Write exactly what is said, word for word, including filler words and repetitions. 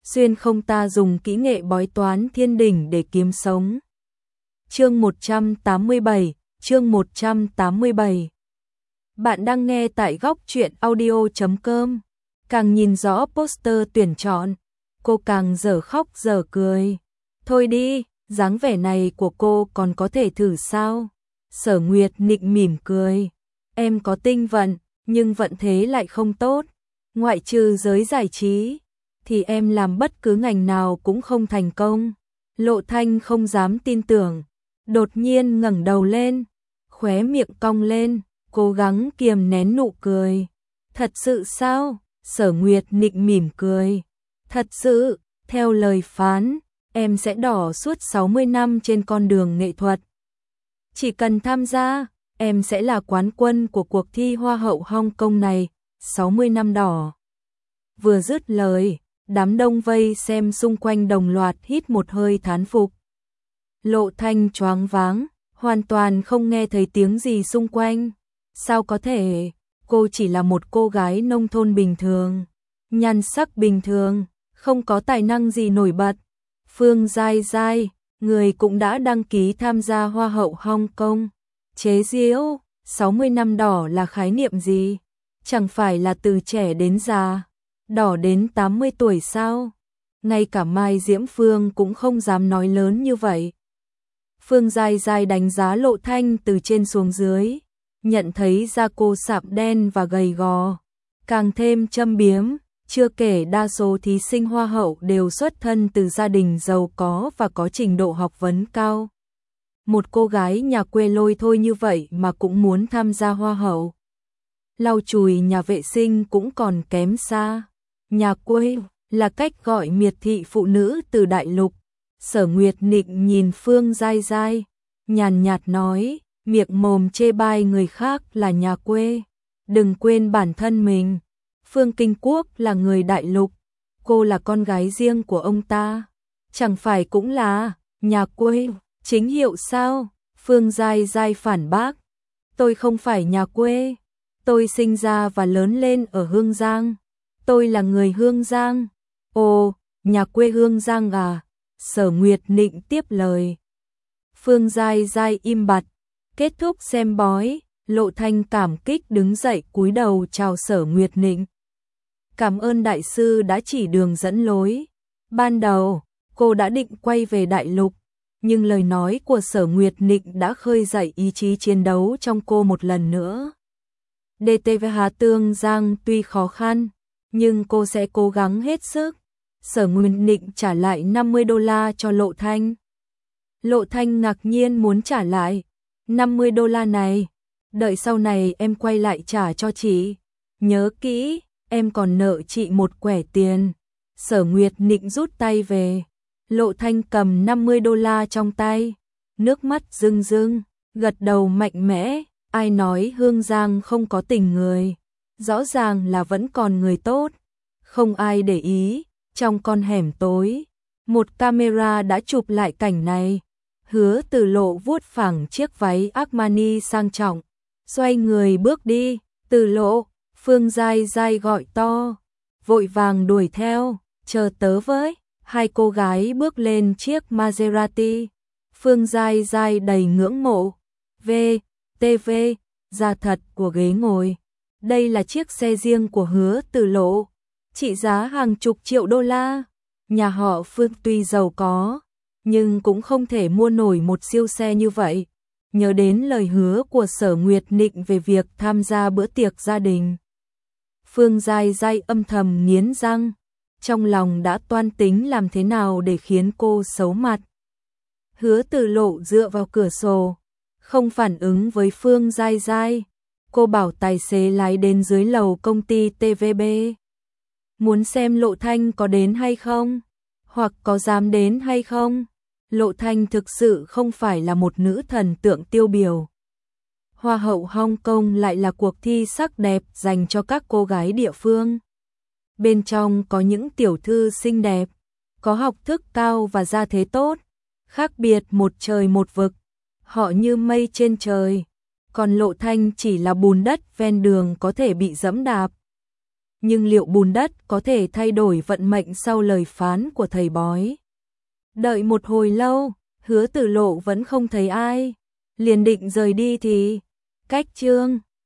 xuyên không ta dùng kỹ nghệ bói toán thiên đỉnh để kiếm sống. Chương một trăm tám mươi bảy, chương một trăm tám mươi bảy. Bạn đang nghe tại góc truyện audio chấm com. Càng nhìn rõ poster tuyển chọn, cô càng dở khóc dở cười. Thôi đi, dáng vẻ này của cô còn có thể thử sao? Sở Nguyệt nịnh mỉm cười. Em có tinh vận, nhưng vận thế lại không tốt. Ngoại trừ giới giải trí, thì em làm bất cứ ngành nào cũng không thành công. Lộ Thanh không dám tin tưởng. Đột nhiên ngẩng đầu lên, khóe miệng cong lên, cố gắng kiềm nén nụ cười. Thật sự sao? Sở Nguyệt nịnh mỉm cười. Thật sự, theo lời phán, em sẽ đỏ suốt sáu mươi năm trên con đường nghệ thuật. Chỉ cần tham gia, em sẽ là quán quân của cuộc thi Hoa hậu Hong Kong này, sáu mươi năm đỏ. Vừa dứt lời, đám đông vây xem xung quanh đồng loạt hít một hơi thán phục. Lộ Thanh choáng váng, hoàn toàn không nghe thấy tiếng gì xung quanh. Sao có thể, cô chỉ là một cô gái nông thôn bình thường, nhan sắc bình thường, không có tài năng gì nổi bật. Phương Giai Giai, người cũng đã đăng ký tham gia Hoa hậu Hong Kong. Chế giễu, sáu mươi năm đỏ là khái niệm gì? Chẳng phải là từ trẻ đến già, đỏ đến tám mươi tuổi sao? Ngay cả Mai Diễm Phương cũng không dám nói lớn như vậy. Phương Giai Giai đánh giá Lộ Thanh từ trên xuống dưới, nhận thấy da cô sạm đen và gầy gò, càng thêm châm biếm, chưa kể đa số thí sinh Hoa hậu đều xuất thân từ gia đình giàu có và có trình độ học vấn cao. Một cô gái nhà quê lôi thôi như vậy mà cũng muốn tham gia Hoa hậu. Lau chùi nhà vệ sinh cũng còn kém xa. Nhà quê là cách gọi miệt thị phụ nữ từ đại lục. Sở Nguyệt nịnh nhìn Phương Giai Giai, nhàn nhạt nói, miệng mồm chê bai người khác là nhà quê, đừng quên bản thân mình. Phương Kinh Quốc là người đại lục, cô là con gái riêng của ông ta, chẳng phải cũng là nhà quê chính hiệu sao? Phương Giai Giai phản bác, tôi không phải nhà quê, tôi sinh ra và lớn lên ở Hương Giang, tôi là người Hương Giang. Ồ, nhà quê Hương Giang à? Sở Nguyệt nịnh tiếp lời. Phương Giai Giai im bặt. Kết thúc xem bói, Lộ Thanh cảm kích đứng dậy cúi đầu chào Sở Nguyệt nịnh. Cảm ơn đại sư đã chỉ đường dẫn lối. Ban đầu, cô đã định quay về đại lục, nhưng lời nói của Sở Nguyệt nịnh đã khơi dậy ý chí chiến đấu trong cô một lần nữa. đê tê vê Hà Tương Giang tuy khó khăn, nhưng cô sẽ cố gắng hết sức. Sở Nguyệt nịnh trả lại năm mươi đô la cho Lộ Thanh. Lộ Thanh ngạc nhiên muốn trả lại. năm mươi đô la này, đợi sau này em quay lại trả cho chị. Nhớ kỹ, em còn nợ chị một quẻ tiền. Sở Nguyệt nịnh rút tay về. Lộ Thanh cầm năm mươi đô la trong tay, nước mắt rưng rưng, gật đầu mạnh mẽ. Ai nói Hương Giang không có tình người? Rõ ràng là vẫn còn người tốt. Không ai để ý. Trong con hẻm tối, một camera đã chụp lại cảnh này. Hứa Từ Lộ vuốt phẳng chiếc váy Armani sang trọng, xoay người bước đi. Từ Lộ, Phương Giai Giai gọi to, vội vàng đuổi theo, chờ tớ với. Hai cô gái bước lên chiếc Maserati. Phương Giai Giai đầy ngưỡng mộ. V, tê vê, da thật của ghế ngồi. Đây là chiếc xe riêng của Hứa Từ Lộ, trị giá hàng chục triệu đô la. Nhà họ Phương tuy giàu có, nhưng cũng không thể mua nổi một siêu xe như vậy. Nhớ đến lời hứa của Sở Nguyệt nịnh về việc tham gia bữa tiệc gia đình, Phương Giai Giai âm thầm nghiến răng, trong lòng đã toan tính làm thế nào để khiến cô xấu mặt. Hứa Từ Lộ dựa vào cửa sổ, không phản ứng với Phương Giai Giai. Cô bảo tài xế lái đến dưới lầu công ty tê vê bê. Muốn xem Lộ Thanh có đến hay không, hoặc có dám đến hay không. Lộ Thanh thực sự không phải là một nữ thần tượng tiêu biểu. Hoa hậu Hong Kong lại là cuộc thi sắc đẹp dành cho các cô gái địa phương. Bên trong có những tiểu thư xinh đẹp, có học thức cao và gia thế tốt, khác biệt một trời một vực. Họ như mây trên trời, còn Lộ Thanh chỉ là bùn đất ven đường có thể bị dẫm đạp. nhưng liệu bùn đất có thể thay đổi vận mệnh sau lời phán của thầy bói? Đợi một hồi lâu, Hứa Tử Lộ vẫn không thấy ai, liền định rời đi thì cách Trương